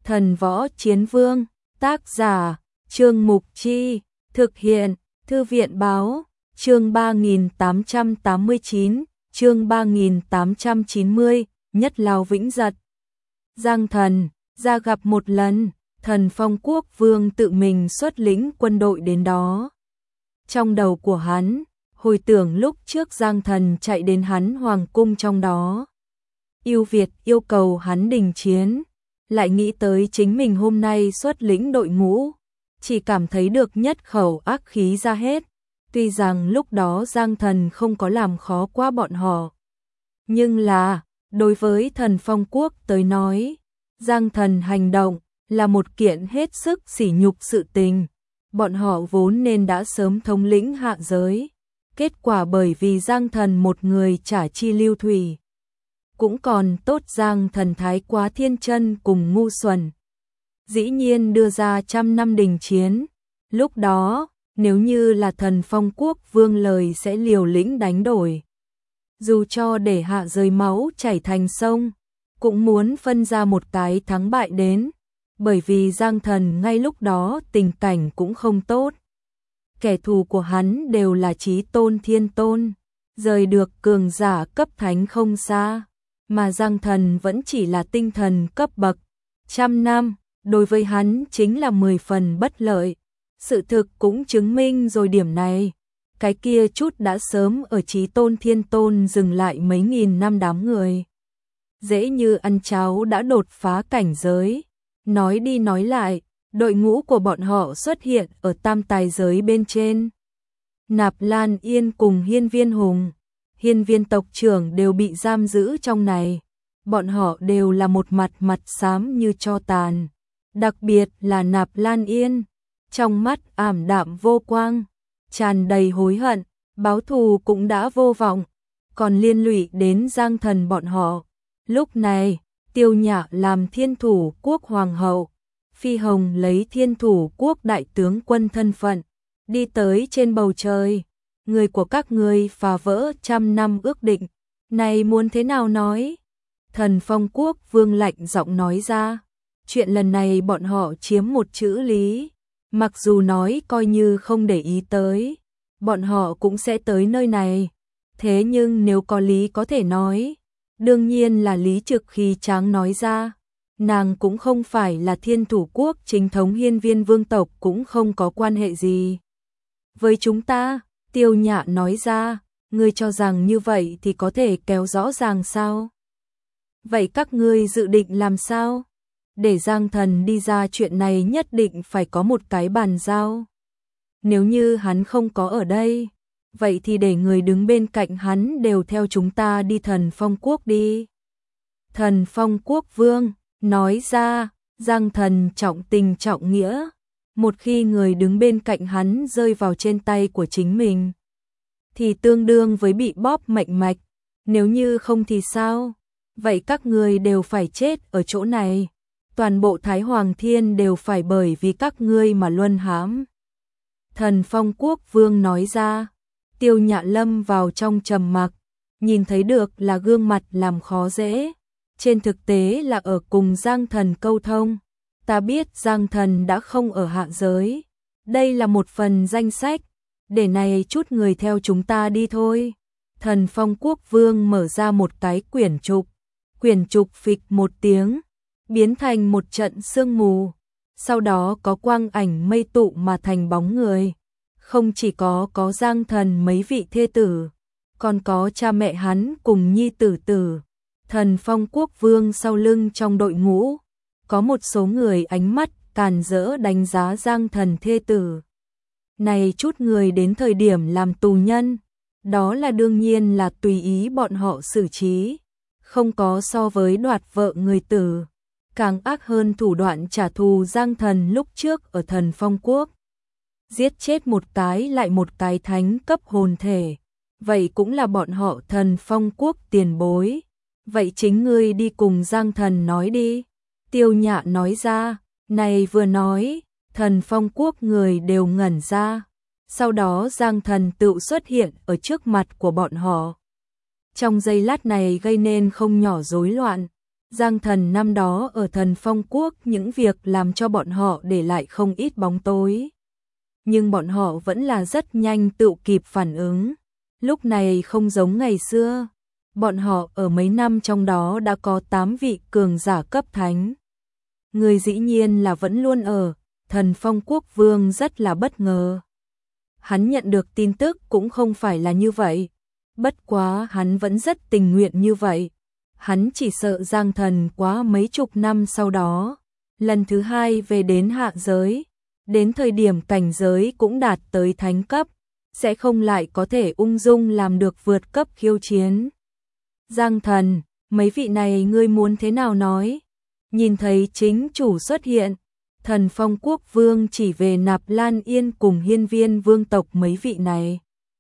Thần Võ Chiến Vương, tác giả, Trương Mục Chi, thực hiện, Thư viện Báo, chương 3889, chương 3890, Nhất Lao Vĩnh Giật. Giang Thần, ra gặp một lần, Thần Phong Quốc Vương tự mình xuất lĩnh quân đội đến đó. Trong đầu của hắn, hồi tưởng lúc trước Giang Thần chạy đến hắn hoàng cung trong đó. Yêu Việt yêu cầu hắn đình chiến, lại nghĩ tới chính mình hôm nay xuất lĩnh đội ngũ, chỉ cảm thấy được nhất khẩu ác khí ra hết. Tuy rằng lúc đó Giang Thần không có làm khó qua bọn họ, nhưng là, đối với Thần Phong Quốc tới nói, Giang Thần hành động là một kiện hết sức sỉ nhục sự tình. Bọn họ vốn nên đã sớm thống lĩnh hạ giới, kết quả bởi vì Giang Thần một người trả chi lưu thủy. Cũng còn tốt Giang Thần thái quá thiên chân cùng ngu xuẩn. Dĩ nhiên đưa ra 100 năm đình chiến, lúc đó, nếu như là Thần Phong Quốc Vương lời sẽ liều lĩnh đánh đổi. Dù cho để hạ rơi máu chảy thành sông, cũng muốn phân ra một cái thắng bại đến, bởi vì Giang Thần ngay lúc đó tình cảnh cũng không tốt. Kẻ thù của hắn đều là chí tôn thiên tôn, rời được cường giả cấp thánh không xa, mà Giang Thần vẫn chỉ là tinh thần cấp bậc. 100 năm, đối với hắn chính là 10 phần bất lợi. Sự thực cũng chứng minh rồi điểm này. Cái kia chút đã sớm ở chí tôn thiên tôn dừng lại mấy nghìn năm đám người. Dễ như ăn cháo đã đột phá cảnh giới. Nói đi nói lại, đội ngũ của bọn họ xuất hiện ở tam tài giới bên trên. Nạp Lan Yên cùng Hiên Viên Hùng, Hiên Viên tộc trưởng đều bị giam giữ trong này. Bọn họ đều là một mặt xám như tro tàn. Đặc biệt là Nạp Lan Yên, trong mắt ảm đạm vô quang, tràn đầy hối hận, báo thù cũng đã vô vọng, còn liên lụy đến Giang Thần bọn họ. Lúc này, Tiêu Nhã làm Thiên Thủ Quốc Hoàng hậu, Phi Hồng lấy Thiên Thủ Quốc đại tướng quân thân phận, đi tới trên bầu trời. Người của các ngươi phá vỡ 100 năm ước định, này muốn thế nào nói? Thần Phong Quốc Vương lạnh giọng nói ra, chuyện lần này bọn họ chiếm một chữ lý, mặc dù nói coi như không để ý tới, bọn họ cũng sẽ tới nơi này. Thế nhưng nếu có lý có thể nói, đương nhiên là Lý Trực khi tráng nói ra, nàng cũng không phải là Thiên Thủ Quốc chính thống, Hiên Viên vương tộc cũng không có quan hệ gì với chúng ta. Tiêu Nhã nói ra, ngươi cho rằng như vậy thì có thể kéo rõ ràng sao? Vậy các ngươi dự định làm sao? Để Giang Thần đi ra, chuyện này nhất định phải có một cái bàn giao. Nếu như hắn không có ở đây, vậy thì để người đứng bên cạnh hắn đều theo chúng ta đi Thần Phong Quốc đi. Thần Phong Quốc Vương nói ra, Giang Thần trọng tình trọng nghĩa. Một khi người đứng bên cạnh hắn rơi vào trên tay của chính mình, thì tương đương với bị bóp mệnh mạch. Nếu như không thì sao? Vậy các người đều phải chết ở chỗ này. Toàn bộ Thái Hoàng Thiên đều phải bởi vì các ngươi mà luân hãm. Thần Phong Quốc Vương nói ra. Tiêu Nhã lâm vào trong trầm mặc, nhìn thấy được là gương mặt làm khó dễ, trên thực tế là ở cùng Giang Thần câu thông. Ta biết Giang Thần đã không ở hạ giới, đây là một phần danh sách, để này chút người theo chúng ta đi thôi. Thần Phong Quốc Vương mở ra một cái quyển trục phịch một tiếng, biến thành một trận sương mù, sau đó có quang ảnh mây tụ mà thành bóng người. Không chỉ có Giang Thần mấy vị thê tử, còn có cha mẹ hắn cùng nhi tử tử. Thần Phong Quốc Vương sau lưng trong đội ngũ, có một số người ánh mắt càn rỡ đánh giá Giang Thần thê tử. Này chút người đến thời điểm làm tù nhân, đó là đương nhiên là tùy ý bọn họ xử trí, không có so với đoạt vợ người tử, càng ác hơn thủ đoạn trả thù Giang Thần lúc trước ở Thần Phong Quốc. Giết chết một cái lại một cái thánh cấp hồn thể, vậy cũng là bọn họ Thần Phong Quốc tiền bối. Vậy chính ngươi đi cùng Giang Thần nói đi. Tiêu Nhã nói ra, này vừa nói, Thần Phong Quốc người đều ngẩn ra. Sau đó Giang Thần tự xuất hiện ở trước mặt của bọn họ. Trong giây lát này gây nên không nhỏ rối loạn. Giang Thần năm đó ở Thần Phong Quốc những việc làm cho bọn họ để lại không ít bóng tối. Nhưng bọn họ vẫn là rất nhanh tự kịp phản ứng. Lúc này không giống ngày xưa. Bọn họ ở mấy năm trong đó đã có 8 vị cường giả cấp thánh. Người dĩ nhiên là vẫn luôn ở. Thần Phong Quốc Vương rất là bất ngờ. Hắn nhận được tin tức cũng không phải là như vậy. Bất quá hắn vẫn rất tình nguyện như vậy. Hắn chỉ sợ Giang Thần quá mấy chục năm sau đó. Lần thứ hai về đến hạ giới. Đến thời điểm cảnh giới cũng đạt tới thánh cấp. Sẽ không lại có thể ung dung làm được vượt cấp khiêu chiến. Giang Thần, mấy vị này ngươi muốn thế nào nói? Nhìn thấy chính chủ xuất hiện. Thần Phong Quốc Vương chỉ về Nạp Lan Yên cùng Hiên Viên vương tộc mấy vị này.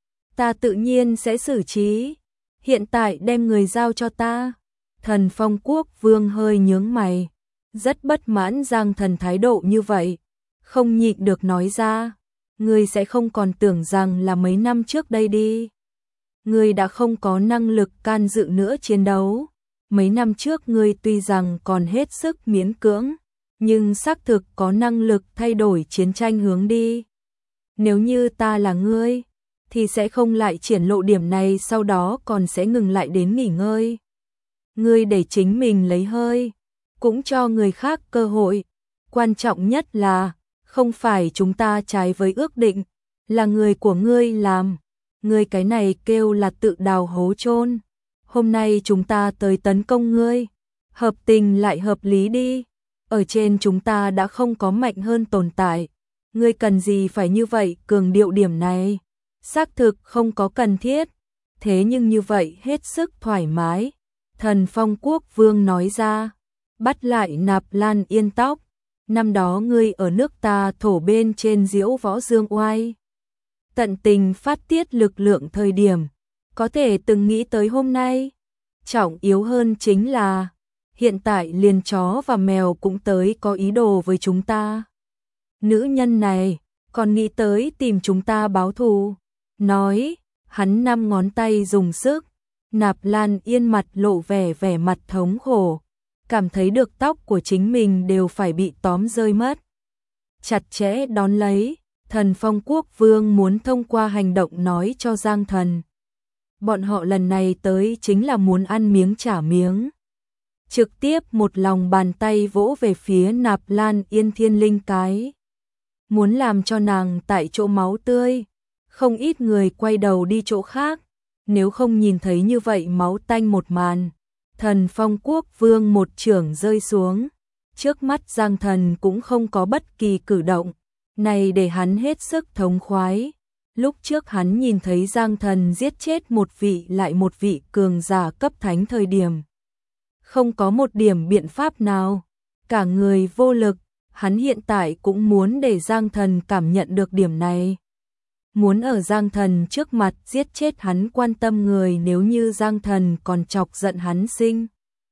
Ta tự nhiên sẽ xử trí. Hiện tại đem người giao cho ta. Thần Phong Quốc Vương hơi nhướng mày. Rất bất mãn Giang Thần thái độ như vậy. Không nhịn được nói ra. Ngươi sẽ không còn tưởng rằng là mấy năm trước đây đi. Ngươi đã không có năng lực can dự nữa chiến đấu. Mấy năm trước ngươi tuy rằng còn hết sức miễn cưỡng. Nhưng xác thực có năng lực thay đổi chiến tranh hướng đi. Nếu như ta là ngươi, thì sẽ không lại triển lộ điểm này, sau đó còn sẽ ngừng lại đến nghỉ ngơi. Ngươi để chính mình lấy hơi, cũng cho người khác cơ hội. Quan trọng nhất là, không phải chúng ta trái với ước định, là người của ngươi làm. Ngươi cái này kêu là tự đào hố chôn. Hôm nay chúng ta tới tấn công ngươi, hợp tình lại hợp lý đi. Ở trên chúng ta đã không có mạnh hơn tồn tại. Ngươi cần gì phải như vậy cường điệu điểm này? Xác thực không có cần thiết. Thế nhưng như vậy hết sức thoải mái. Thần Phong Quốc Vương nói ra. Bắt lại Nạp Lan Yên tóc. Năm đó ngươi ở nước ta thổ bên trên diễu võ dương oai. Tận tình phát tiết lực lượng thời điểm. Có thể từng nghĩ tới hôm nay. Trọng yếu hơn chính là hiện tại liền chó và mèo cũng tới có ý đồ với chúng ta. Nữ nhân này còn nghĩ tới tìm chúng ta báo thù. Nói, hắn 5 ngón tay dùng sức. Nạp Lan Yên mặt lộ vẻ mặt thống khổ. Cảm thấy được tóc của chính mình đều phải bị tóm rơi mất. Chặt chẽ đón lấy, Thần Phong Quốc Vương muốn thông qua hành động nói cho Giang Thần. Bọn họ lần này tới chính là muốn ăn miếng trả miếng. Trực tiếp một lòng bàn tay vỗ về phía Nạp Lan Yên thiên linh cái. Muốn làm cho nàng tại chỗ máu tươi. Không ít người quay đầu đi chỗ khác. Nếu không nhìn thấy như vậy máu tanh một màn. Thần Phong Quốc Vương một chưởng rơi xuống. Trước mắt Giang Thần cũng không có bất kỳ cử động. Này để hắn hết sức thống khoái. Lúc trước hắn nhìn thấy Giang Thần giết chết một vị lại một vị cường giả cấp thánh thời điểm. Không có một điểm biện pháp nào. Cả người vô lực. Hắn hiện tại cũng muốn để Giang Thần cảm nhận được điểm này. Muốn ở Giang Thần trước mặt giết chết hắn quan tâm người, nếu như Giang Thần còn chọc giận hắn sinh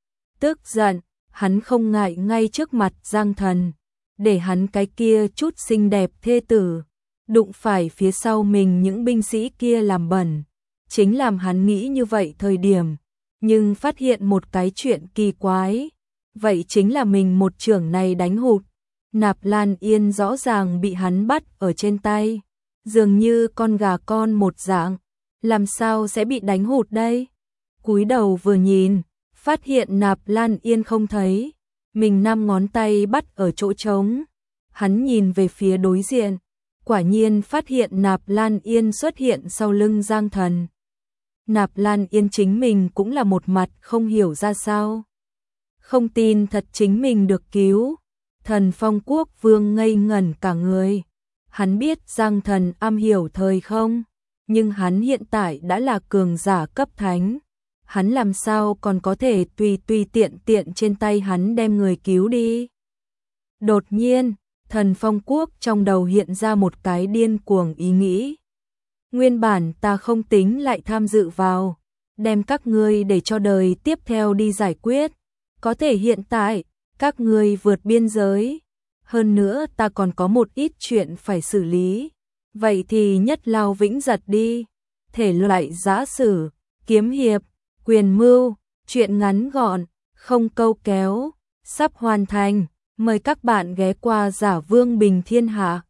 tức giận, hắn không ngại ngay trước mặt Giang Thần, để hắn cái kia chút xinh đẹp thê tử, đụng phải phía sau mình những binh sĩ kia làm bẩn. Chính làm hắn nghĩ như vậy thời điểm, nhưng phát hiện một cái chuyện kỳ quái. Vậy chính là mình một chưởng này đánh hụt. Nạp Lan Yên rõ ràng bị hắn bắt ở trên tay. Dường như con gà con một dạng, làm sao sẽ bị đánh hụt đây? Cúi đầu vừa nhìn, phát hiện Nạp Lan Yên không thấy, mình 5 ngón tay bắt ở chỗ trống. Hắn nhìn về phía đối diện, quả nhiên phát hiện Nạp Lan Yên xuất hiện sau lưng Giang Thần. Nạp Lan Yên chính mình cũng là một mặt không hiểu ra sao. Không tin thật chính mình được cứu. Thần Phong Quốc Vương ngây ngẩn cả người. Hắn biết Giang Thần am hiểu thời không, nhưng hắn hiện tại đã là cường giả cấp thánh. Hắn làm sao còn có thể tùy tiện trên tay hắn đem người cứu đi. Đột nhiên, Thần Phong Quốc trong đầu hiện ra một cái điên cuồng ý nghĩ. Nguyên bản ta không tính lại tham dự vào, đem các ngươi để cho đời tiếp theo đi giải quyết. Có thể hiện tại, các ngươi vượt biên giới. Hơn nữa ta còn có một ít chuyện phải xử lý. Vậy thì nhất lao vĩnh giật đi. Thể loại giã sử, kiếm hiệp, quyền mưu, chuyện ngắn gọn, không câu kéo, sắp hoàn thành, mời các bạn ghé qua Giả Vương Bình Thiên Hạ.